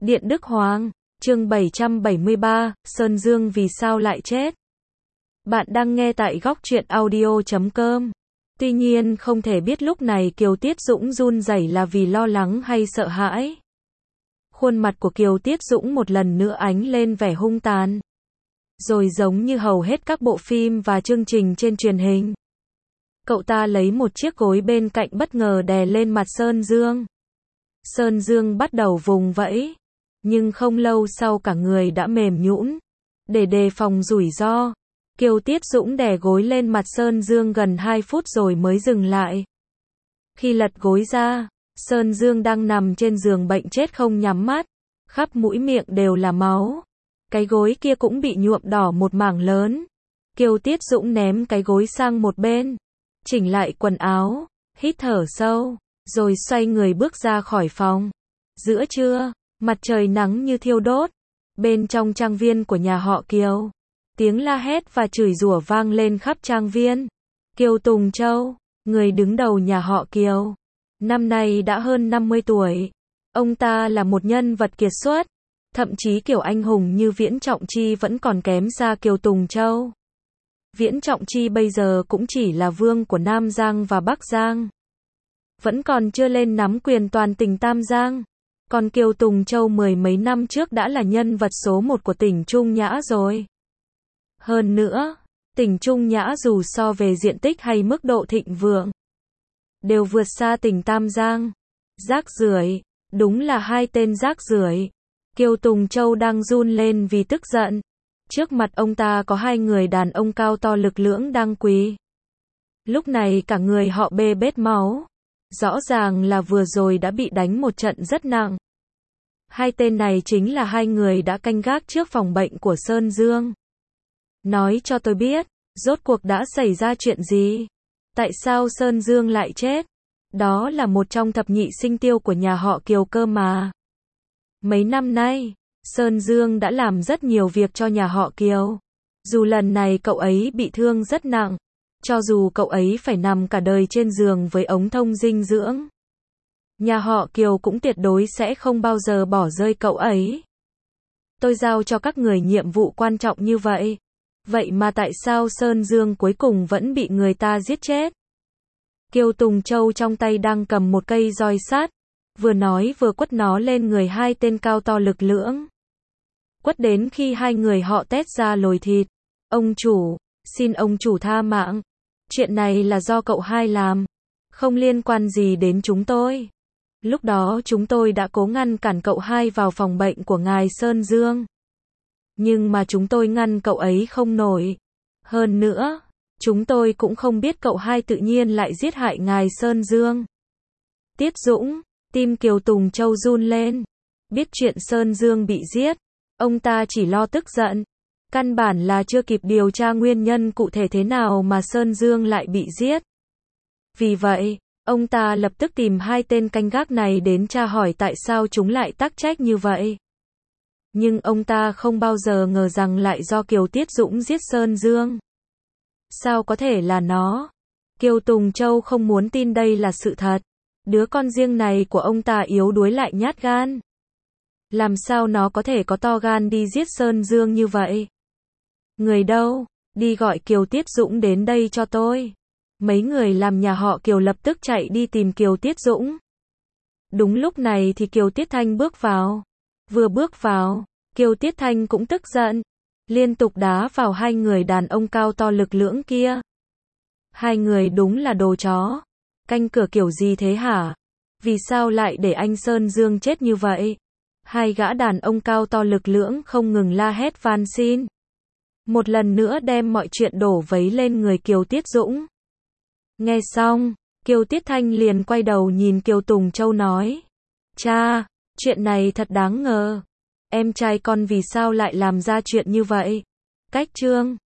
Điện Đức Hoàng, chương 773, Sơn Dương vì sao lại chết? Bạn đang nghe tại góc truyện audio.com. Tuy nhiên không thể biết lúc này Kiều Tiết Dũng run rẩy là vì lo lắng hay sợ hãi. Khuôn mặt của Kiều Tiết Dũng một lần nữa ánh lên vẻ hung tàn. Rồi giống như hầu hết các bộ phim và chương trình trên truyền hình, cậu ta lấy một chiếc gối bên cạnh bất ngờ đè lên mặt Sơn Dương. Sơn Dương bắt đầu vùng vẫy, nhưng không lâu sau cả người đã mềm nhũn. Để đề phòng rủi ro, Kiều Tiết Dũng đè gối lên mặt Sơn Dương gần 2 phút rồi mới dừng lại. Khi lật gối ra, Sơn Dương đang nằm trên giường bệnh chết không nhắm mắt, khắp mũi miệng đều là máu. Cái gối kia cũng bị nhuộm đỏ một mảng lớn. Kiều Tiết Dũng ném cái gối sang một bên, chỉnh lại quần áo, hít thở sâu, rồi xoay người bước ra khỏi phòng. Giữa trưa, mặt trời nắng như thiêu đốt. Bên trong trang viên của nhà họ Kiều, tiếng la hét và chửi rủa vang lên khắp trang viên. Kiều Tùng Châu, người đứng đầu nhà họ Kiều, năm nay đã hơn 50 tuổi. Ông ta là một nhân vật kiệt xuất. Thậm chí kiểu anh hùng như Viễn Trọng Chi vẫn còn kém xa Kiều Tùng Châu. Viễn Trọng Chi bây giờ cũng chỉ là vương của Nam Giang và Bắc Giang, vẫn còn chưa lên nắm quyền toàn tỉnh Tam Giang. Còn Kiều Tùng Châu mười mấy năm trước đã là nhân vật số 1 của tỉnh Trung Nhã rồi. Hơn nữa, tỉnh Trung Nhã dù so về diện tích hay mức độ thịnh vượng, đều vượt xa tỉnh Tam Giang. Rác rưởi, đúng là hai tên rác rưởi. Kiều Tùng Châu đang run lên vì tức giận. Trước mặt ông ta có hai người đàn ông cao to lực lưỡng đang quỳ. Lúc này cả người họ bê bết máu. Rõ ràng là vừa rồi đã bị đánh một trận rất nặng. Hai tên này chính là hai người đã canh gác trước phòng bệnh của Sơn Dương. Nói cho tôi biết, rốt cuộc đã xảy ra chuyện gì? Tại sao Sơn Dương lại chết? Đó là một trong thập nhị sinh tiêu của nhà họ Kiều cơ mà. Mấy năm nay, Sơn Dương đã làm rất nhiều việc cho nhà họ Kiều. Dù lần này cậu ấy bị thương rất nặng, cho dù cậu ấy phải nằm cả đời trên giường với ống thông dinh dưỡng, nhà họ Kiều cũng tuyệt đối sẽ không bao giờ bỏ rơi cậu ấy. Tôi giao cho các người nhiệm vụ quan trọng như vậy. Vậy mà tại sao Sơn Dương cuối cùng vẫn bị người ta giết chết? Kiều Tùng Châu trong tay đang cầm một cây roi sắt, vừa nói vừa quất nó lên người hai tên cao to lực lưỡng. Quất đến khi hai người họ tét ra lồi thịt. Ông chủ, xin ông chủ tha mạng. Chuyện này là do cậu hai làm, không liên quan gì đến chúng tôi. Lúc đó chúng tôi đã cố ngăn cản cậu hai vào phòng bệnh của ngài Sơn Dương, nhưng mà chúng tôi ngăn cậu ấy không nổi. Hơn nữa, chúng tôi cũng không biết cậu hai tự nhiên lại giết hại ngài Sơn Dương. Tiết Dũng, tim Kiều Tùng Châu run lên. Biết chuyện Sơn Dương bị giết, ông ta chỉ lo tức giận. Căn bản là chưa kịp điều tra nguyên nhân cụ thể thế nào mà Sơn Dương lại bị giết. Vì vậy, ông ta lập tức tìm hai tên canh gác này đến tra hỏi tại sao chúng lại tắc trách như vậy. Nhưng ông ta không bao giờ ngờ rằng lại do Kiều Tiết Dũng giết Sơn Dương. Sao có thể là nó? Kiều Tùng Châu không muốn tin đây là sự thật. Đứa con riêng này của ông ta yếu đuối lại nhát gan. Làm sao nó có thể có to gan đi giết Sơn Dương như vậy? Người đâu? Đi gọi Kiều Tiết Dũng đến đây cho tôi. Mấy người làm nhà họ Kiều lập tức chạy đi tìm Kiều Tiết Dũng. Đúng lúc này thì Kiều Tiết Thanh bước vào. Vừa bước vào, Kiều Tiết Thanh cũng tức giận, liên tục đá vào hai người đàn ông cao to lực lưỡng kia. Hai người đúng là đồ chó. Canh cửa kiểu gì thế hả? Vì sao lại để anh Sơn Dương chết như vậy? Hai gã đàn ông cao to lực lưỡng không ngừng la hét van xin. Một lần nữa đem mọi chuyện đổ vấy lên người Kiều Tiết Dũng. Nghe xong, Kiều Tiết Thanh liền quay đầu nhìn Kiều Tùng Châu nói. Cha, chuyện này thật đáng ngờ. Em trai con vì sao lại làm ra chuyện như vậy? Cách chương